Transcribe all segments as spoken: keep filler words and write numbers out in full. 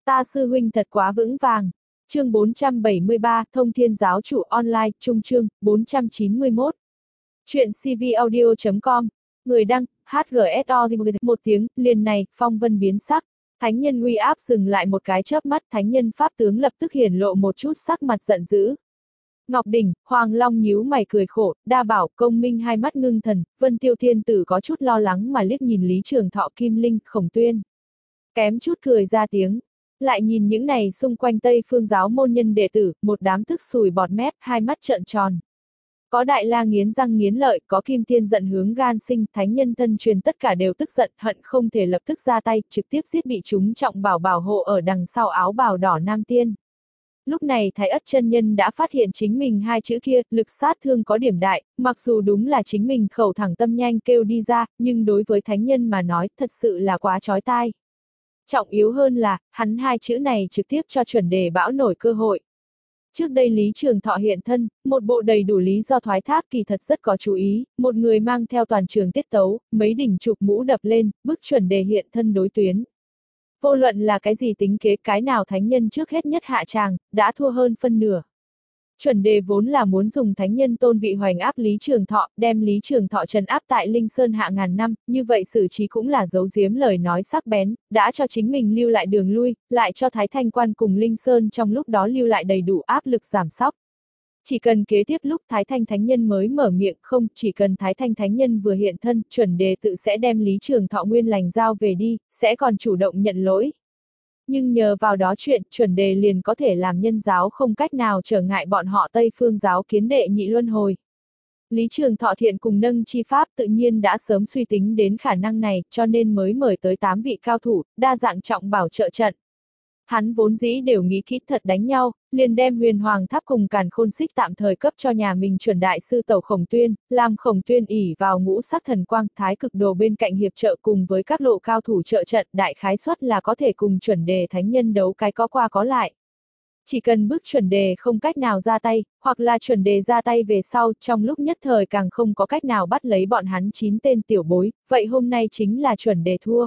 Ta sư huynh thật quá vững vàng. Chương bốn trăm bảy mươi ba, Thông Thiên Giáo Chủ Online, Trung chương, bốn trăm chín mươi mốt. Chuyện cvaudio chấm com. Người đăng, hát giê ét o một tiếng, liền này, phong vân biến sắc. Thánh nhân uy áp dừng lại một cái chớp mắt, thánh nhân pháp tướng lập tức hiển lộ một chút sắc mặt giận dữ. Ngọc Đỉnh, Hoàng Long nhíu mày cười khổ, Đa Bảo, Công Minh hai mắt ngưng thần, Vân Tiêu Thiên Tử có chút lo lắng mà liếc nhìn Lý Trường Thọ, Kim Linh, Khổng Tuyên. Kém chút cười ra tiếng. Lại nhìn những này xung quanh Tây Phương giáo môn nhân đệ tử, một đám tức sùi bọt mép, hai mắt trợn tròn. Có Đại La nghiến răng nghiến lợi, có Kim Tiên giận hướng gan sinh, thánh nhân thân truyền tất cả đều tức giận, hận không thể lập tức ra tay, trực tiếp giết bị chúng trọng bảo bảo hộ ở đằng sau áo bào đỏ Nam Tiên. Lúc này Thái Ất chân nhân đã phát hiện chính mình hai chữ kia, lực sát thương có điểm đại, mặc dù đúng là chính mình khẩu thẳng tâm nhanh kêu đi ra, nhưng đối với thánh nhân mà nói, thật sự là quá chói tai. Trọng yếu hơn là, hắn hai chữ này trực tiếp cho chuẩn đề bão nổi cơ hội. Trước đây Lý Trường Thọ hiện thân, một bộ đầy đủ lý do thoái thác kỳ thật rất có chú ý, một người mang theo toàn trường tiết tấu, mấy đỉnh chụp mũ đập lên, bức chuẩn đề hiện thân đối tuyến. Vô luận là cái gì tính kế, cái nào thánh nhân trước hết nhất hạ tràng, đã thua hơn phân nửa. Chuẩn đề vốn là muốn dùng thánh nhân tôn vị hoành áp Lý Trường Thọ, đem Lý Trường Thọ trấn áp tại Linh Sơn hạ ngàn năm, như vậy xử trí cũng là giấu giếm lời nói sắc bén, đã cho chính mình lưu lại đường lui, lại cho Thái Thanh Quan cùng Linh Sơn trong lúc đó lưu lại đầy đủ áp lực giảm sóc. Chỉ cần kế tiếp lúc Thái Thanh Thánh Nhân mới mở miệng, không, chỉ cần Thái Thanh Thánh Nhân vừa hiện thân, chuẩn đề tự sẽ đem Lý Trường Thọ nguyên lành giao về đi, sẽ còn chủ động nhận lỗi. Nhưng nhờ vào đó chuyện, chuẩn đề liền có thể làm nhân giáo không cách nào trở ngại bọn họ Tây Phương giáo kiến đệ nhị luân hồi. Lý Trường Thọ thiện cùng nâng chi pháp tự nhiên đã sớm suy tính đến khả năng này, cho nên mới mời tới tám vị cao thủ, đa dạng trọng bảo trợ trận. Hắn vốn dĩ đều nghĩ kỹ thật đánh nhau, liền đem Huyền Hoàng Tháp cùng Càn Khôn Xích tạm thời cấp cho nhà mình chuẩn đại sư tẩu Khổng Tuyên, làm Khổng Tuyên ỷ vào ngũ sắc thần quang thái cực đồ bên cạnh hiệp trợ cùng với các lộ cao thủ trợ trận, đại khái suất là có thể cùng chuẩn đề thánh nhân đấu cái có qua có lại. Chỉ cần bức chuẩn đề không cách nào ra tay, hoặc là chuẩn đề ra tay về sau, trong lúc nhất thời càng không có cách nào bắt lấy bọn hắn chín tên tiểu bối, vậy hôm nay chính là chuẩn đề thua.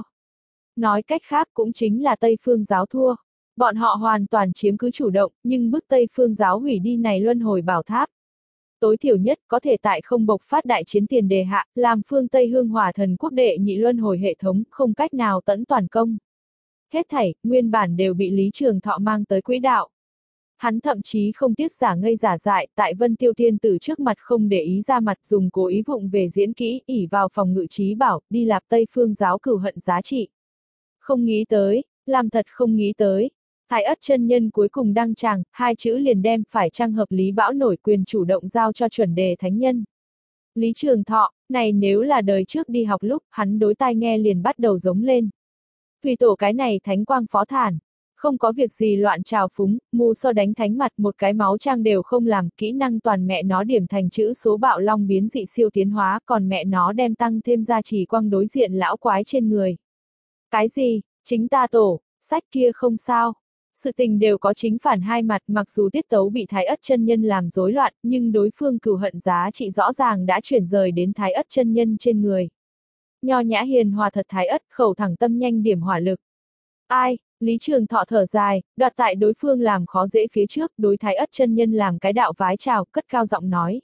Nói cách khác cũng chính là Tây Phương giáo thua. Bọn họ hoàn toàn chiếm cứ chủ động, nhưng bức Tây Phương giáo hủy đi này luân hồi bảo tháp. Tối thiểu nhất có thể tại không bộc phát đại chiến tiền đề hạ, làm phương Tây Hương Hỏa Thần Quốc đệ nhị luân hồi hệ thống, không cách nào tẫn toàn công. Hết thảy, nguyên bản đều bị Lý Trường Thọ mang tới quỹ đạo. Hắn thậm chí không tiếc giả ngây giả dại, tại Vân Tiêu Thiên Tử trước mặt không để ý ra mặt, dùng cố ý vụng về diễn kỹ, ỷ vào phòng ngự trí bảo, đi lạp Tây Phương giáo cửu hận giá trị. Không nghĩ tới, làm thật không nghĩ tới. Thái Ất chân nhân cuối cùng đăng tràng, hai chữ liền đem phải chăng hợp lý bão nổi quyền chủ động giao cho chuẩn đề thánh nhân. Lý Trường Thọ, này nếu là đời trước đi học lúc, hắn đối tai nghe liền bắt đầu giống lên. Thủy tổ cái này thánh quang phó thản, không có việc gì loạn trào phúng, mù so đánh thánh mặt một cái máu trang đều không làm, kỹ năng toàn mẹ nó điểm thành chữ số bạo long biến dị siêu tiến hóa, còn mẹ nó đem tăng thêm gia trì quang đối diện lão quái trên người. Cái gì, chính ta tổ, sách kia không sao. Sự tình đều có chính phản hai mặt, mặc dù tiết tấu bị Thái Ất chân nhân làm rối loạn, nhưng đối phương cửu hận giá trị rõ ràng đã chuyển rời đến Thái Ất chân nhân trên người. Nho nhã hiền hòa thật Thái Ất, khẩu thẳng tâm nhanh điểm hỏa lực. Ai, Lý Trường Thọ thở dài, đoạt tại đối phương làm khó dễ phía trước, đối Thái Ất chân nhân làm cái đạo vái chào, cất cao giọng nói.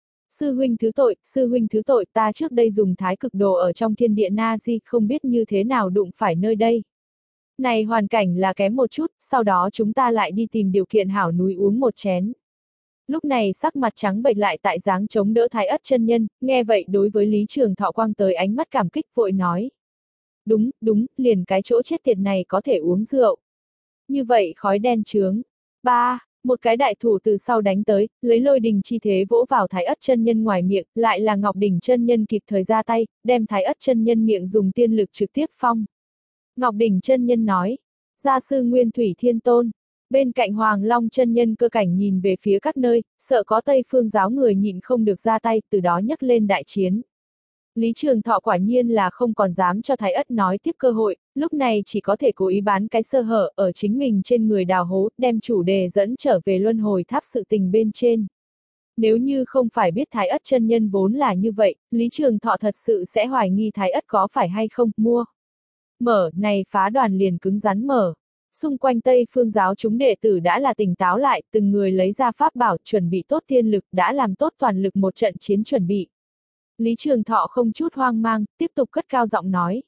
Sư huynh thứ tội, sư huynh thứ tội, ta trước đây dùng thái cực đồ ở trong thiên địa Na Di, không biết như thế nào đụng phải nơi đây. Này hoàn cảnh là kém một chút, sau đó chúng ta lại đi tìm điều kiện hảo núi uống một chén. Lúc này sắc mặt trắng bệch lại tại dáng chống đỡ Thái Ất chân nhân, nghe vậy đối với Lý Trường Thọ quang tới ánh mắt cảm kích vội nói. Đúng, đúng, liền cái chỗ chết tiệt này có thể uống rượu. Như vậy khói đen trướng. Ba, một cái đại thủ từ sau đánh tới, lấy lôi đình chi thế vỗ vào Thái Ất chân nhân ngoài miệng, lại là Ngọc Đỉnh chân nhân kịp thời ra tay, đem Thái Ất chân nhân miệng dùng tiên lực trực tiếp phong. Ngọc Đỉnh chân nhân nói, gia sư Nguyên Thủy Thiên Tôn. Bên cạnh Hoàng Long chân nhân cơ cảnh nhìn về phía các nơi, sợ có Tây Phương giáo người nhịn không được ra tay, từ đó nhấc lên đại chiến. Lý Trường Thọ quả nhiên là không còn dám cho Thái Ất nói tiếp cơ hội, lúc này chỉ có thể cố ý bán cái sơ hở ở chính mình trên người đào hố, đem chủ đề dẫn trở về luân hồi tháp sự tình bên trên. Nếu như không phải biết Thái Ất chân nhân vốn là như vậy, Lý Trường Thọ thật sự sẽ hoài nghi Thái Ất có phải hay không mua. Mở, này phá đoàn liền cứng rắn mở. Xung quanh Tây Phương giáo chúng đệ tử đã là tỉnh táo lại, từng người lấy ra pháp bảo, chuẩn bị tốt thiên lực, đã làm tốt toàn lực một trận chiến chuẩn bị. Lý Trường Thọ không chút hoang mang, tiếp tục cất cao giọng nói.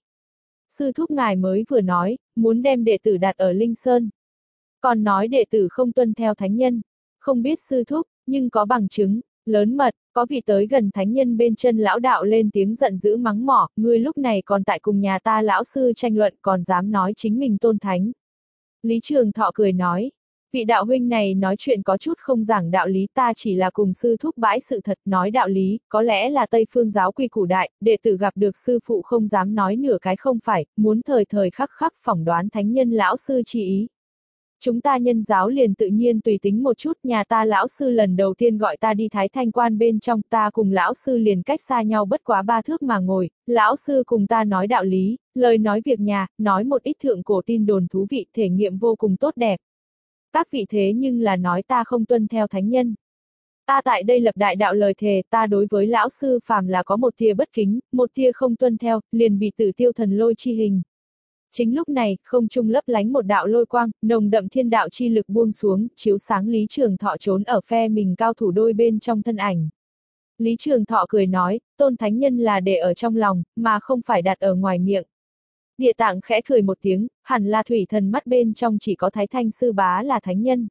Sư thúc ngài mới vừa nói, muốn đem đệ tử đặt ở Linh Sơn. Còn nói đệ tử không tuân theo thánh nhân. Không biết sư thúc, nhưng có bằng chứng, lớn mật, có vị tới gần thánh nhân bên chân lão đạo lên tiếng giận dữ mắng mỏ, ngươi lúc này còn tại cùng nhà ta lão sư tranh luận còn dám nói chính mình tôn thánh. Lý Trường Thọ cười nói, vị đạo huynh này nói chuyện có chút không giảng đạo lý, ta chỉ là cùng sư thúc bãi sự thật nói đạo lý, có lẽ là Tây Phương giáo quy củ đại, đệ tử gặp được sư phụ không dám nói nửa cái không phải, muốn thời thời khắc khắc phỏng đoán thánh nhân lão sư chi ý. Chúng ta nhân giáo liền tự nhiên tùy tính một chút, nhà ta lão sư lần đầu tiên gọi ta đi Thái Thanh Quan bên trong, ta cùng lão sư liền cách xa nhau bất quá ba thước mà ngồi, lão sư cùng ta nói đạo lý, lời nói việc nhà, nói một ít thượng cổ tin đồn thú vị, thể nghiệm vô cùng tốt đẹp. Các vị thế nhưng là nói ta không tuân theo thánh nhân. Ta tại đây lập đại đạo lời thề, ta đối với lão sư phàm là có một tia bất kính, một tia không tuân theo, liền bị tử tiêu thần lôi chi hình. Chính lúc này, không trung lấp lánh một đạo lôi quang, nồng đậm thiên đạo chi lực buông xuống, chiếu sáng Lý Trường Thọ trốn ở phe mình cao thủ đôi bên trong thân ảnh. Lý Trường Thọ cười nói, tôn thánh nhân là để ở trong lòng, mà không phải đặt ở ngoài miệng. Địa Tạng khẽ cười một tiếng, hẳn là thủy thần mắt bên trong chỉ có Thái Thanh sư bá là thánh nhân.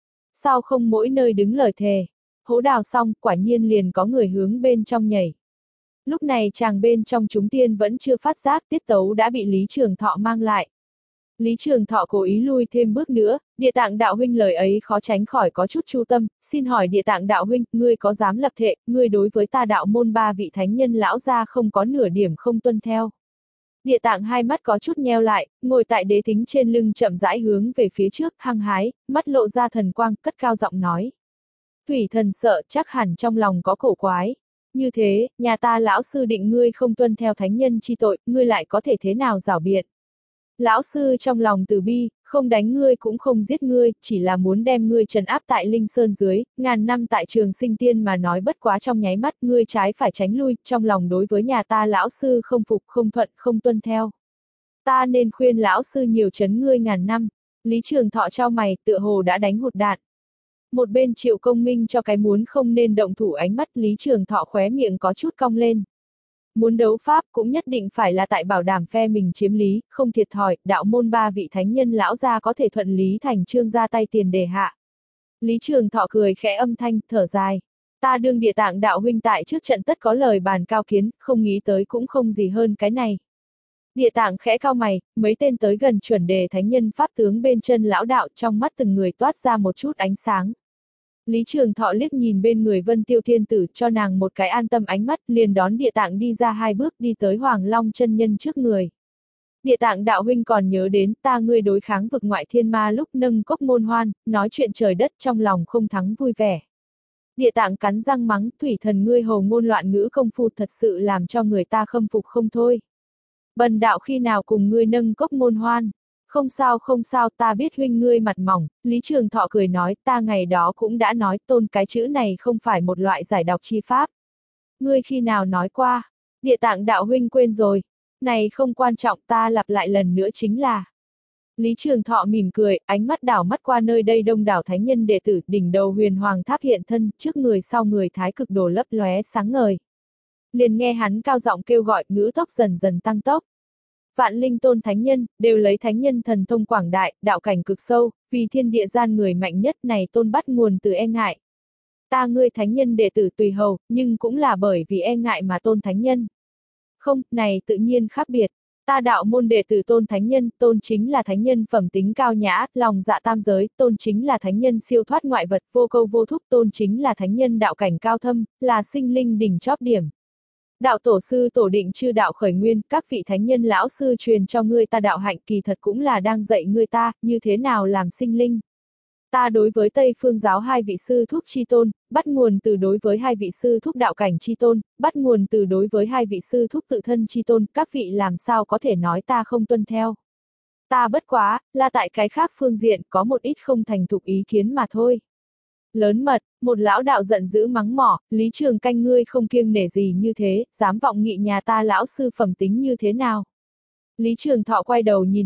Sao không mỗi nơi đứng lời thề? Hố đào xong, quả nhiên liền có người hướng bên trong nhảy. Lúc này chàng bên trong chúng tiên vẫn chưa phát giác, tiết tấu đã bị Lý Trường Thọ mang lại. Lý Trường Thọ cố ý lui thêm bước nữa, Địa Tạng đạo huynh lời ấy khó tránh khỏi có chút chu tâm, xin hỏi Địa Tạng đạo huynh, ngươi có dám lập thệ, ngươi đối với ta đạo môn ba vị thánh nhân lão gia không có nửa điểm không tuân theo. Địa Tạng hai mắt có chút nheo lại, ngồi tại đế thính trên lưng chậm rãi hướng về phía trước, hăng hái, mắt lộ ra thần quang, cất cao giọng nói. Thủy thần sợ chắc hẳn trong lòng có cổ quái. Như thế, nhà ta lão sư định ngươi không tuân theo thánh nhân chi tội, ngươi lại có thể thế nào giảo biện. Lão sư trong lòng từ bi, không đánh ngươi cũng không giết ngươi, chỉ là muốn đem ngươi trấn áp tại Linh Sơn dưới, ngàn năm tại trường sinh tiên mà nói bất quá trong nháy mắt, ngươi trái phải tránh lui, trong lòng đối với nhà ta lão sư không phục, không thuận, không tuân theo. Ta nên khuyên lão sư nhiều trấn ngươi ngàn năm. Lý Trường Thọ trao mày, tựa hồ đã đánh hụt đạn. Một bên Triệu Công Minh cho cái muốn không nên động thủ ánh mắt, Lý Trường Thọ khóe miệng có chút cong lên. Muốn đấu pháp cũng nhất định phải là tại bảo đảm phe mình chiếm lý, không thiệt thòi, đạo môn ba vị thánh nhân lão gia có thể thuận lý thành trương ra tay tiền đề hạ. Lý Trường Thọ cười khẽ âm thanh, thở dài. Ta đương Địa Tạng đạo huynh tại trước trận tất có lời bàn cao kiến, không nghĩ tới cũng không gì hơn cái này. Địa Tạng khẽ cao mày, mấy tên tới gần chuẩn đề thánh nhân pháp tướng bên chân lão đạo, trong mắt từng người toát ra một chút ánh sáng. Lý Trường Thọ liếc nhìn bên người Vân Tiêu Thiên Tử, cho nàng một cái an tâm ánh mắt, liền đón Địa Tạng đi ra hai bước, đi tới Hoàng Long chân nhân trước người. Địa Tạng đạo huynh còn nhớ đến ta ngươi đối kháng vực ngoại thiên ma lúc nâng cốc ngôn hoan, nói chuyện trời đất trong lòng không thắng vui vẻ. Địa Tạng cắn răng mắng, thủy thần ngươi hồ ngôn loạn ngữ công phu thật sự làm cho người ta khâm phục không thôi. Bần đạo khi nào cùng ngươi nâng cốc ngôn hoan? Không sao không sao, ta biết huynh ngươi mặt mỏng. Lý Trường Thọ cười nói, ta ngày đó cũng đã nói tôn cái chữ này không phải một loại giải đọc chi pháp. Ngươi khi nào nói qua? Địa Tạng đạo huynh quên rồi. Này không quan trọng, ta lặp lại lần nữa chính là. Lý Trường Thọ mỉm cười, ánh mắt đảo mắt qua nơi đây đông đảo thánh nhân đệ tử, đỉnh đầu huyền hoàng tháp hiện thân, trước người sau người thái cực đồ lấp lóe sáng ngời. Liền nghe hắn cao giọng kêu gọi, ngữ tốc dần dần tăng tốc. Vạn linh tôn thánh nhân, đều lấy thánh nhân thần thông quảng đại, đạo cảnh cực sâu, vì thiên địa gian người mạnh nhất này tôn bắt nguồn từ e ngại. Ta ngươi thánh nhân đệ tử tùy hầu, nhưng cũng là bởi vì e ngại mà tôn thánh nhân. Không, này tự nhiên khác biệt. Ta đạo môn đệ tử tôn thánh nhân, tôn chính là thánh nhân phẩm tính cao nhã, lòng dạ tam giới, tôn chính là thánh nhân siêu thoát ngoại vật, vô câu vô thúc, tôn chính là thánh nhân đạo cảnh cao thâm, là sinh linh đỉnh chóp điểm. Đạo tổ sư tổ định chư đạo khởi nguyên, các vị thánh nhân lão sư truyền cho ngươi ta đạo hạnh kỳ thật cũng là đang dạy ngươi ta, như thế nào làm sinh linh. Ta đối với Tây Phương giáo hai vị sư thúc chi tôn, bắt nguồn từ đối với hai vị sư thúc đạo cảnh chi tôn, bắt nguồn từ đối với hai vị sư thúc tự thân chi tôn, các vị làm sao có thể nói ta không tuân theo. Ta bất quá, là tại cái khác phương diện có một ít không thành thục ý kiến mà thôi. Lớn mật, một lão đạo giận dữ mắng mỏ, Lý Trường Canh ngươi không kiêng nể gì như thế, dám vọng nghị nhà ta lão sư phẩm tính như thế nào. Lý Trường Thọ quay đầu nhìn lại,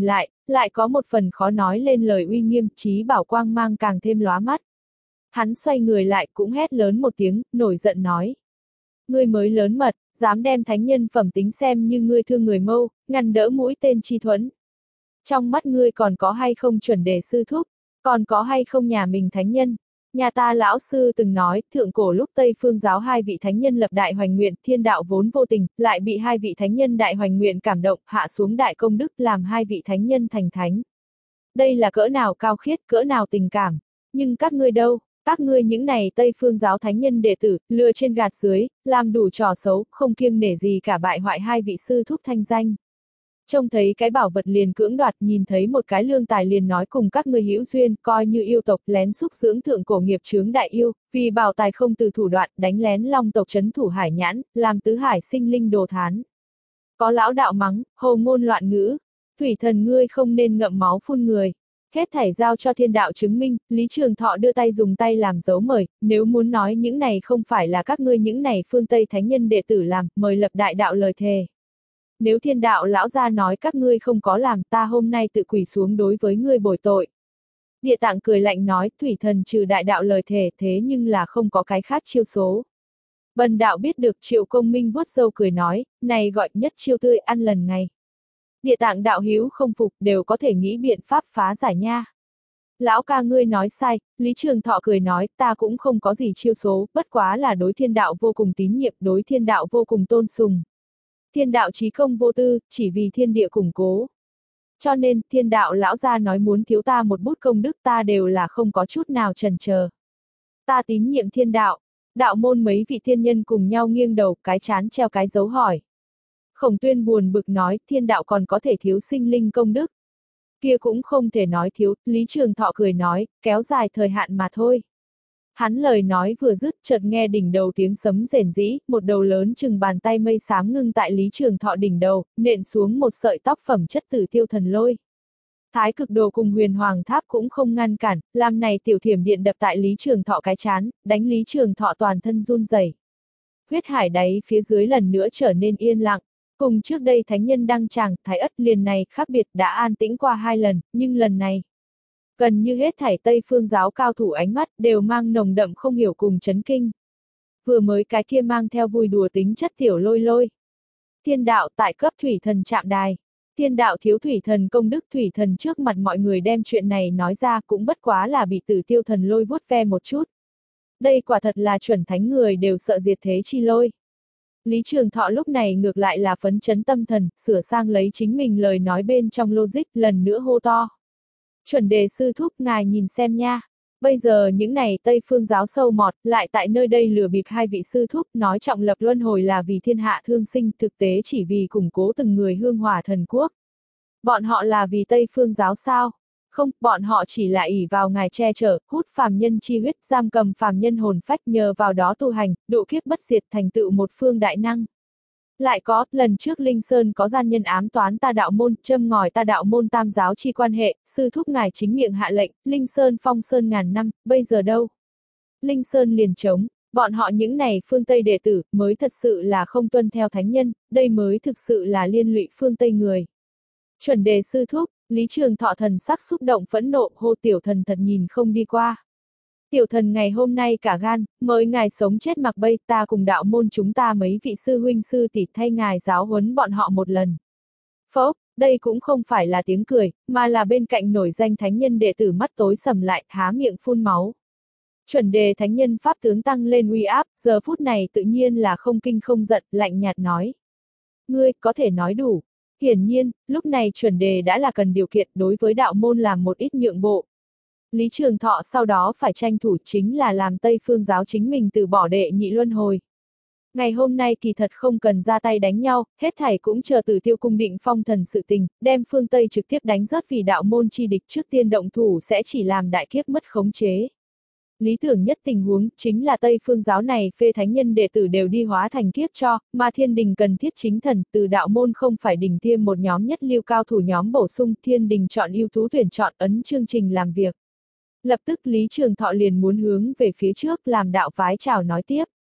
lại có một phần khó nói lên lời uy nghiêm, trí bảo quang mang càng thêm lóa mắt. Hắn xoay người lại cũng hét lớn một tiếng, nổi giận nói. Ngươi mới lớn mật, dám đem thánh nhân phẩm tính xem như ngươi thương người Mâu, ngăn đỡ mũi tên chi thuẫn. Trong mắt ngươi còn có hay không chuẩn đề sư thúc, còn có hay không nhà mình thánh nhân. Nhà ta lão sư từng nói, thượng cổ lúc Tây Phương giáo hai vị thánh nhân lập đại hoành nguyện, thiên đạo vốn vô tình, lại bị hai vị thánh nhân đại hoành nguyện cảm động, hạ xuống đại công đức làm hai vị thánh nhân thành thánh. Đây là cỡ nào cao khiết, cỡ nào tình cảm. Nhưng các ngươi đâu, các ngươi những này Tây Phương giáo thánh nhân đệ tử, lừa trên gạt dưới, làm đủ trò xấu, không kiêng nể gì cả bại hoại hai vị sư thúc thanh danh. Trông thấy cái bảo vật liền cưỡng đoạt, nhìn thấy một cái lương tài liền nói cùng các ngươi hữu duyên, coi như yêu tộc lén xúc dưỡng thượng cổ nghiệp chướng đại yêu, vì bảo tài không từ thủ đoạn, đánh lén long tộc trấn thủ hải nhãn, làm tứ hải sinh linh đồ thán. Có lão đạo mắng, hồ ngôn loạn ngữ, thủy thần ngươi không nên ngậm máu phun người. Hết thảy giao cho thiên đạo chứng minh, Lý Trường Thọ đưa tay dùng tay làm dấu mời, nếu muốn nói những này không phải là các ngươi những này phương Tây thánh nhân đệ tử làm, mời lập đại đạo lời thề. Nếu thiên đạo lão gia nói các ngươi không có làm, ta hôm nay tự quỳ xuống đối với ngươi bồi tội. Địa Tạng cười lạnh nói, thủy thần trừ đại đạo lời thề, thế nhưng là không có cái khác chiêu số. Bần đạo biết được, Triệu Công Minh vuốt râu cười nói, này gọi nhất chiêu tươi ăn lần ngày. Địa Tạng đạo hữu không phục, đều có thể nghĩ biện pháp phá giải nha. Lão ca ngươi nói sai, Lý Trường Thọ cười nói, ta cũng không có gì chiêu số, bất quá là đối thiên đạo vô cùng tín nhiệm, đối thiên đạo vô cùng tôn sùng. Thiên đạo chí công vô tư, chỉ vì thiên địa củng cố. Cho nên, thiên đạo lão gia nói muốn thiếu ta một bút công đức ta đều là không có chút nào chần chờ. Ta tín nhiệm thiên đạo. Đạo môn mấy vị thiên nhân cùng nhau nghiêng đầu, cái chán treo cái dấu hỏi. Khổng Tuyên buồn bực nói, thiên đạo còn có thể thiếu sinh linh công đức. Kia cũng không thể nói thiếu, Lý Trường Thọ cười nói, kéo dài thời hạn mà thôi. Hắn lời nói vừa dứt, chợt nghe đỉnh đầu tiếng sấm rền rĩ, một đầu lớn chừng bàn tay mây xám ngưng tại Lý Trường Thọ đỉnh đầu, nện xuống một sợi tóc phẩm chất tử tiêu thần lôi. Thái cực đồ cùng huyền hoàng tháp cũng không ngăn cản, làm này tiểu thiểm điện đập tại Lý Trường Thọ cái chán, đánh Lý Trường Thọ toàn thân run rẩy. Huyết hải đáy phía dưới lần nữa trở nên yên lặng. Cùng trước đây thánh nhân đăng tràng, Thái Ất liền này khác biệt đã an tĩnh qua hai lần, nhưng lần này, gần như hết thảy Tây Phương giáo cao thủ ánh mắt đều mang nồng đậm không hiểu cùng chấn kinh. Vừa mới cái kia mang theo vui đùa tính chất tiểu lôi lôi. Thiên đạo tại cấp thủy thần chạm đài. Thiên đạo thiếu thủy thần công đức, thủy thần trước mặt mọi người đem chuyện này nói ra cũng bất quá là bị tử tiêu thần lôi vuốt ve một chút. Đây quả thật là chuẩn thánh người đều sợ diệt thế chi lôi. Lý Trường Thọ lúc này ngược lại là phấn chấn tâm thần, sửa sang lấy chính mình lời nói bên trong logic, lần nữa hô to. Chuẩn đề sư thúc ngài nhìn xem nha. Bây giờ những này Tây Phương giáo sâu mọt, lại tại nơi đây lừa bịp hai vị sư thúc, nói trọng lập luân hồi là vì thiên hạ thương sinh, thực tế chỉ vì củng cố từng người hương hỏa thần quốc. Bọn họ là vì Tây Phương giáo sao? Không, bọn họ chỉ là ỷ vào ngài che chở, hút phàm nhân chi huyết, giam cầm phàm nhân hồn phách, nhờ vào đó tu hành, độ kiếp bất diệt, thành tựu một phương đại năng. Lại có, lần trước Linh Sơn có gian nhân ám toán ta đạo môn, châm ngòi ta đạo môn tam giáo chi quan hệ, sư thúc ngài chính miệng hạ lệnh, Linh Sơn phong sơn ngàn năm, bây giờ đâu? Linh Sơn liền trống, bọn họ những này phương Tây đệ tử, mới thật sự là không tuân theo thánh nhân, đây mới thực sự là liên lụy phương Tây người. Chuẩn đề sư thúc, Lý Trường Thọ thần sắc xúc động phẫn nộ, hô tiểu thần thật nhìn không đi qua. Tiểu thần ngày hôm nay cả gan, mời ngài sống chết mặc bây, ta cùng đạo môn chúng ta mấy vị sư huynh sư tỷ thay ngài giáo huấn bọn họ một lần. Phốc, đây cũng không phải là tiếng cười, mà là bên cạnh nổi danh thánh nhân đệ tử mắt tối sầm lại, há miệng phun máu. Chuẩn đề thánh nhân pháp tướng tăng lên uy áp, giờ phút này tự nhiên là không kinh không giận, lạnh nhạt nói. Ngươi, có thể nói đủ. Hiển nhiên, lúc này chuẩn đề đã là cần điều kiện đối với đạo môn làm một ít nhượng bộ. Lý Trường Thọ sau đó phải tranh thủ chính là làm Tây Phương giáo chính mình từ bỏ đệ nhị luân hồi. Ngày hôm nay kỳ thật không cần ra tay đánh nhau, hết thảy cũng chờ Tử Tiêu cung định phong thần sự tình, đem phương Tây trực tiếp đánh rớt vì đạo môn chi địch trước tiên động thủ sẽ chỉ làm đại kiếp mất khống chế. Lý tưởng nhất tình huống chính là Tây Phương giáo này phê thánh nhân đệ tử đều đi hóa thành kiếp cho, mà thiên đình cần thiết chính thần, từ đạo môn không phải đình tiêm một nhóm nhất lưu cao thủ nhóm bổ sung, thiên đình chọn ưu tú tuyển chọn ấn chương trình làm việc. Lập tức Lý Trường Thọ liền muốn hướng về phía trước làm đạo phái chào nói tiếp.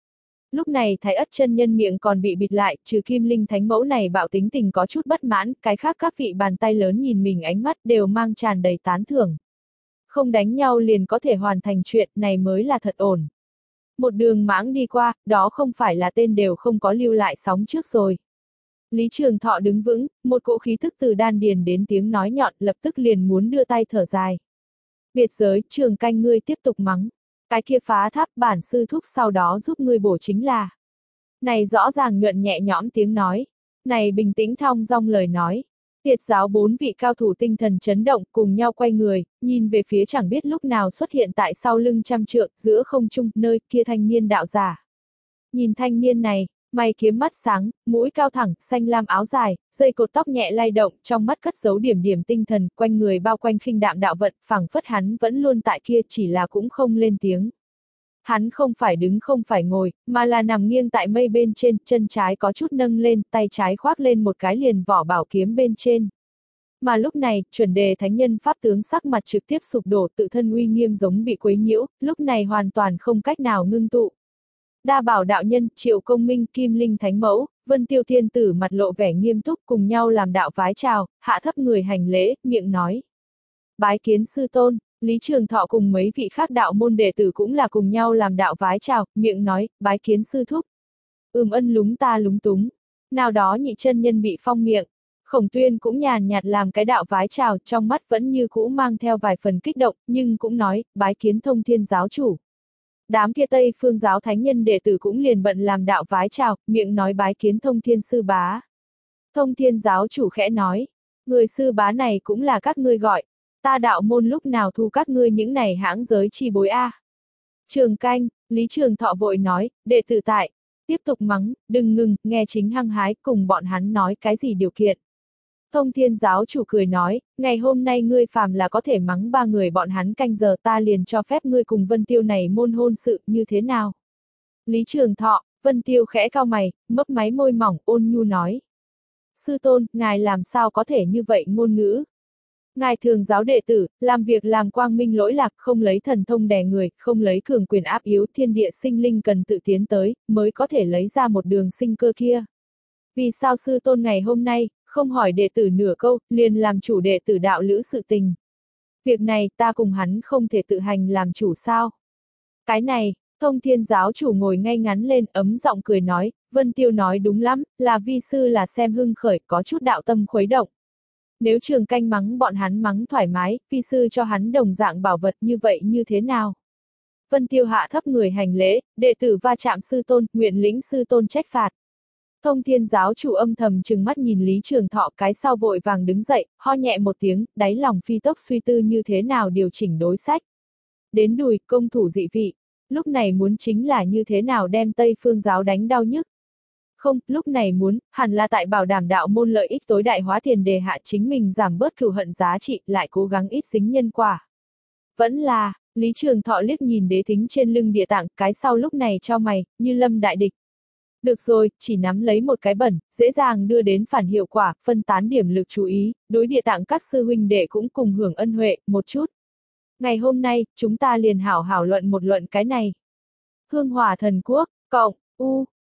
Lúc này Thái Ất chân nhân miệng còn bị bịt lại, trừ Kim Linh Thánh Mẫu này bạo tính tình có chút bất mãn, cái khác các vị bàn tay lớn nhìn mình ánh mắt đều mang tràn đầy tán thưởng. Không đánh nhau liền có thể hoàn thành chuyện này mới là thật ổn. Một đường mãng đi qua, đó không phải là tên đều không có lưu lại sóng trước rồi. Lý Trường Thọ đứng vững, một cỗ khí thức từ đan điền đến tiếng nói nhọn lập tức liền muốn đưa tay thở dài. Biệt giới, Trường Canh ngươi tiếp tục mắng. Cái kia phá tháp bản sư thúc sau đó giúp ngươi bổ chính là. Này rõ ràng nhuận nhẹ nhõm tiếng nói. Này bình tĩnh thong dong lời nói. Tiệt giáo bốn vị cao thủ tinh thần chấn động cùng nhau quay người, nhìn về phía chẳng biết lúc nào xuất hiện tại sau lưng trăm trượng giữa không trung nơi kia thanh niên đạo giả. Nhìn thanh niên này, mày kiếm mắt sáng, mũi cao thẳng, xanh lam áo dài, dây cột tóc nhẹ lay động, trong mắt cất giấu điểm điểm tinh thần, quanh người bao quanh khinh đạm đạo vận, phảng phất hắn vẫn luôn tại kia chỉ là cũng không lên tiếng. Hắn không phải đứng không phải ngồi, mà là nằm nghiêng tại mây bên trên, chân trái có chút nâng lên, tay trái khoác lên một cái liền vỏ bảo kiếm bên trên. Mà lúc này, chuẩn đề thánh nhân pháp tướng sắc mặt trực tiếp sụp đổ, tự thân uy nghiêm giống bị quấy nhiễu, lúc này hoàn toàn không cách nào ngưng tụ. Đa Bảo đạo nhân, Triệu Công Minh, Kim Linh Thánh Mẫu, Vân Tiêu Thiên Tử mặt lộ vẻ nghiêm túc cùng nhau làm đạo vái chào, hạ thấp người hành lễ, miệng nói. Bái kiến sư tôn. Lý Trường Thọ cùng mấy vị khác đạo môn đệ tử cũng là cùng nhau làm đạo vái chào, miệng nói, bái kiến sư thúc. Ừm ân lúng ta lúng túng. Nào đó nhị chân nhân bị phong miệng. Khổng Tuyên cũng nhàn nhạt làm cái đạo vái chào, trong mắt vẫn như cũ mang theo vài phần kích động, nhưng cũng nói, bái kiến Thông Thiên giáo chủ. Đám kia Tây Phương giáo thánh nhân đệ tử cũng liền bận làm đạo vái chào, miệng nói bái kiến Thông Thiên sư bá. Thông Thiên giáo chủ khẽ nói, người sư bá này cũng là các ngươi gọi. Ta đạo môn lúc nào thu các ngươi những này hãng giới chi bối a? Trường Canh, Lý Trường Thọ vội nói, đệ tử tại, tiếp tục mắng, đừng ngừng, nghe chính hăng hái, cùng bọn hắn nói cái gì điều kiện. Thông Thiên giáo chủ cười nói, ngày hôm nay ngươi phàm là có thể mắng ba người bọn hắn canh giờ ta liền cho phép ngươi cùng Vân Tiêu này môn hôn sự như thế nào? Lý Trường Thọ, Vân Tiêu khẽ cau mày, mấp máy môi mỏng, ôn nhu nói. Sư tôn, ngài làm sao có thể như vậy ngôn ngữ? Ngài thường giáo đệ tử, làm việc làm quang minh lỗi lạc, không lấy thần thông đè người, không lấy cường quyền áp yếu, thiên địa sinh linh cần tự tiến tới, mới có thể lấy ra một đường sinh cơ kia. Vì sao sư tôn ngày hôm nay, không hỏi đệ tử nửa câu, liền làm chủ đệ tử đạo lữ sự tình. Việc này ta cùng hắn không thể tự hành làm chủ sao? Cái này, Thông Thiên giáo chủ ngồi ngay ngắn lên, ấm giọng cười nói, Vân Tiêu nói đúng lắm, là vi sư là xem hưng khởi, có chút đạo tâm khuấy động. Nếu Trường Canh mắng bọn hắn mắng thoải mái, vi sư cho hắn đồng dạng bảo vật như vậy như thế nào? Vân Tiêu hạ thấp người hành lễ, đệ tử va chạm sư tôn, nguyện lĩnh sư tôn trách phạt. Thông Thiên giáo chủ âm thầm trừng mắt nhìn Lý Trường Thọ, cái sau vội vàng đứng dậy, ho nhẹ một tiếng, đáy lòng phi tốc suy tư như thế nào điều chỉnh đối sách. Đến đùi, công thủ dị vị, lúc này muốn chính là như thế nào đem Tây Phương giáo đánh đau nhức. Không, lúc này muốn, hẳn là tại bảo đảm đạo môn lợi ích tối đại hóa tiền đề hạ chính mình giảm bớt cừu hận giá trị, lại cố gắng ít dính nhân quả. Vẫn là, Lý Trường Thọ liếc nhìn đế thính trên lưng địa tạng, cái sau lúc này cho mày, như lâm đại địch. Được rồi, chỉ nắm lấy một cái bẩn, dễ dàng đưa đến phản hiệu quả, phân tán điểm lực chú ý, đối địa tạng các sư huynh đệ cũng cùng hưởng ân huệ, một chút. Ngày hôm nay, chúng ta liền hảo hảo luận một luận cái này. Hương Hỏa Thần Quốc, cộng, U,